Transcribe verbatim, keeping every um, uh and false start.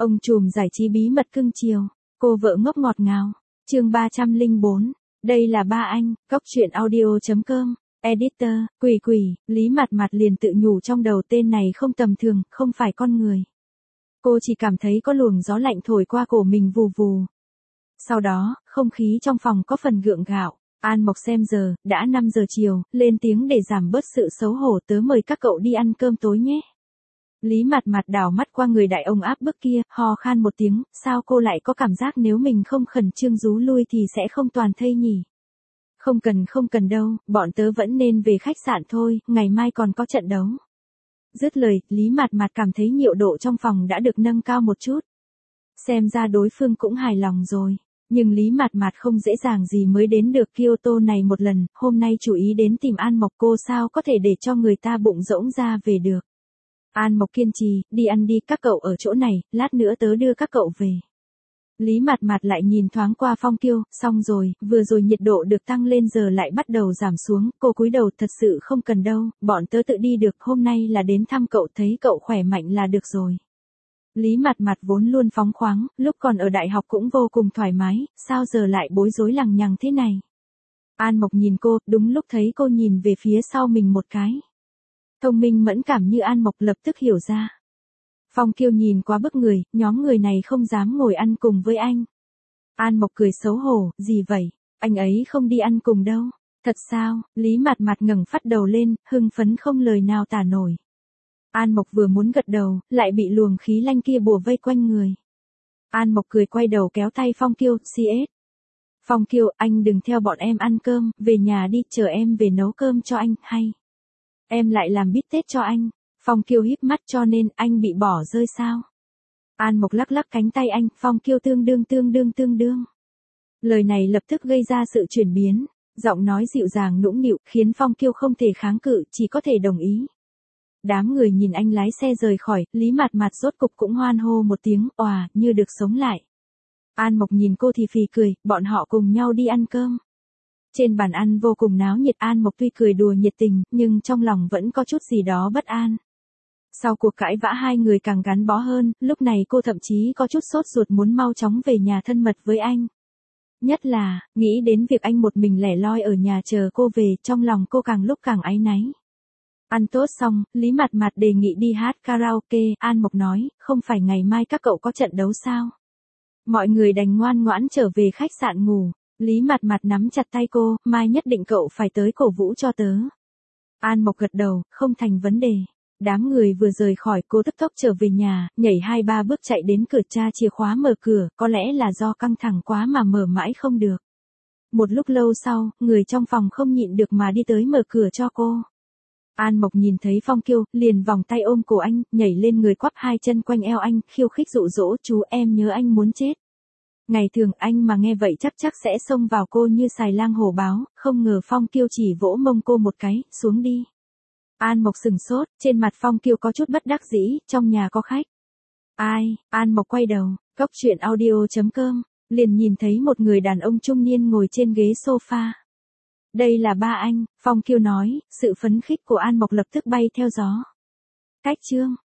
Ông trùm giải trí bí mật cưng chiều, cô vợ ngốc ngọt ngào. Chương ba trăm lẻ bốn. Đây là ba anh, cóc truyện audio chấm com. Editor, quỷ quỷ, Lý Mạt Mạt liền tự nhủ trong đầu tên này không tầm thường, không phải con người. Cô chỉ cảm thấy có luồng gió lạnh thổi qua cổ mình vù vù. Sau đó, không khí trong phòng có phần gượng gạo. An Mộc xem giờ, đã năm giờ chiều, lên tiếng để giảm bớt sự xấu hổ, tớ mời các cậu đi ăn cơm tối nhé. Lý Mạt Mạt đảo mắt qua người đại ông áp bức kia, ho khan một tiếng, sao cô lại có cảm giác nếu mình không khẩn trương rú lui thì sẽ không toàn thây nhỉ? Không cần không cần đâu, bọn tớ vẫn nên về khách sạn thôi, ngày mai còn có trận đấu. Dứt lời, Lý Mạt Mạt cảm thấy nhiệt độ trong phòng đã được nâng cao một chút. Xem ra đối phương cũng hài lòng rồi. Nhưng Lý Mạt Mạt không dễ dàng gì mới đến được Kyoto này một lần, hôm nay chủ ý đến tìm An Mộc, cô sao có thể để cho người ta bụng rỗng ra về được. An Mộc kiên trì, đi ăn đi, các cậu ở chỗ này, lát nữa tớ đưa các cậu về. Lý Mạt Mạt lại nhìn thoáng qua Phong Kiêu, xong rồi, vừa rồi nhiệt độ được tăng lên giờ lại bắt đầu giảm xuống, cô cúi đầu, thật sự không cần đâu, bọn tớ tự đi được, hôm nay là đến thăm cậu, thấy cậu khỏe mạnh là được rồi. Lý Mạt Mạt vốn luôn phóng khoáng, lúc còn ở đại học cũng vô cùng thoải mái, sao giờ lại bối rối lằng nhằng thế này. An Mộc nhìn cô, đúng lúc thấy cô nhìn về phía sau mình một cái. Thông minh mẫn cảm như An Mộc lập tức hiểu ra. Phong Kiêu nhìn quá bức người, nhóm người này không dám ngồi ăn cùng với anh. An Mộc cười xấu hổ, gì vậy, anh ấy không đi ăn cùng đâu. Thật sao? Lý Mạt Mạt ngẩng phát đầu lên, hưng phấn không lời nào tả nổi. An Mộc vừa muốn gật đầu, lại bị luồng khí lanh kia bùa vây quanh người. An Mộc cười quay đầu kéo tay Phong Kiêu, xê ét. Phong Kiêu, anh đừng theo bọn em ăn cơm, về nhà đi, chờ em về nấu cơm cho anh, hay. Em lại làm bít tết cho anh. Phong Kiêu híp mắt, cho nên anh bị bỏ rơi sao? An Mộc lắc lắc cánh tay anh, Phong Kiêu tương đương tương đương tương đương. Lời này lập tức gây ra sự chuyển biến, giọng nói dịu dàng nũng nịu, khiến Phong Kiêu không thể kháng cự, chỉ có thể đồng ý. Đám người nhìn anh lái xe rời khỏi, Lý Mạt Mạt rốt cục cũng hoan hô một tiếng, òa, như được sống lại. An Mộc nhìn cô thì phì cười, bọn họ cùng nhau đi ăn cơm. Trên bàn ăn vô cùng náo nhiệt, An Mộc tuy cười đùa nhiệt tình, nhưng trong lòng vẫn có chút gì đó bất an. Sau cuộc cãi vã hai người càng gắn bó hơn, lúc này cô thậm chí có chút sốt ruột muốn mau chóng về nhà thân mật với anh. Nhất là, nghĩ đến việc anh một mình lẻ loi ở nhà chờ cô về, trong lòng cô càng lúc càng áy náy. Ăn tốt xong, Lý Mạt Mạt đề nghị đi hát karaoke, An Mộc nói, không phải ngày mai các cậu có trận đấu sao? Mọi người đành ngoan ngoãn trở về khách sạn ngủ. Lý Mạt Mạt nắm chặt tay cô, mai nhất định cậu phải tới cổ vũ cho tớ. An Mộc gật đầu, không thành vấn đề. Đám người vừa rời khỏi, cô tức tốc trở về nhà, nhảy hai ba bước chạy đến cửa, tra chìa khóa mở cửa, có lẽ là do căng thẳng quá mà mở mãi không được. Một lúc lâu sau, người trong phòng không nhịn được mà đi tới mở cửa cho cô. An Mộc nhìn thấy Phong Kiêu, liền vòng tay ôm cổ anh, nhảy lên người quắp hai chân quanh eo anh, khiêu khích dụ dỗ, chú em nhớ anh muốn chết. Ngày thường anh mà nghe vậy chắc chắc sẽ xông vào cô như xài lang hổ báo, không ngờ Phong Kiêu chỉ vỗ mông cô một cái, xuống đi. An Mộc sừng sốt, trên mặt Phong Kiêu có chút bất đắc dĩ, trong nhà có khách. Ai? An Mộc quay đầu, cóc truyện audio chấm com, liền nhìn thấy một người đàn ông trung niên ngồi trên ghế sofa. Đây là ba anh, Phong Kiêu nói, sự phấn khích của An Mộc lập tức bay theo gió. Cách chương.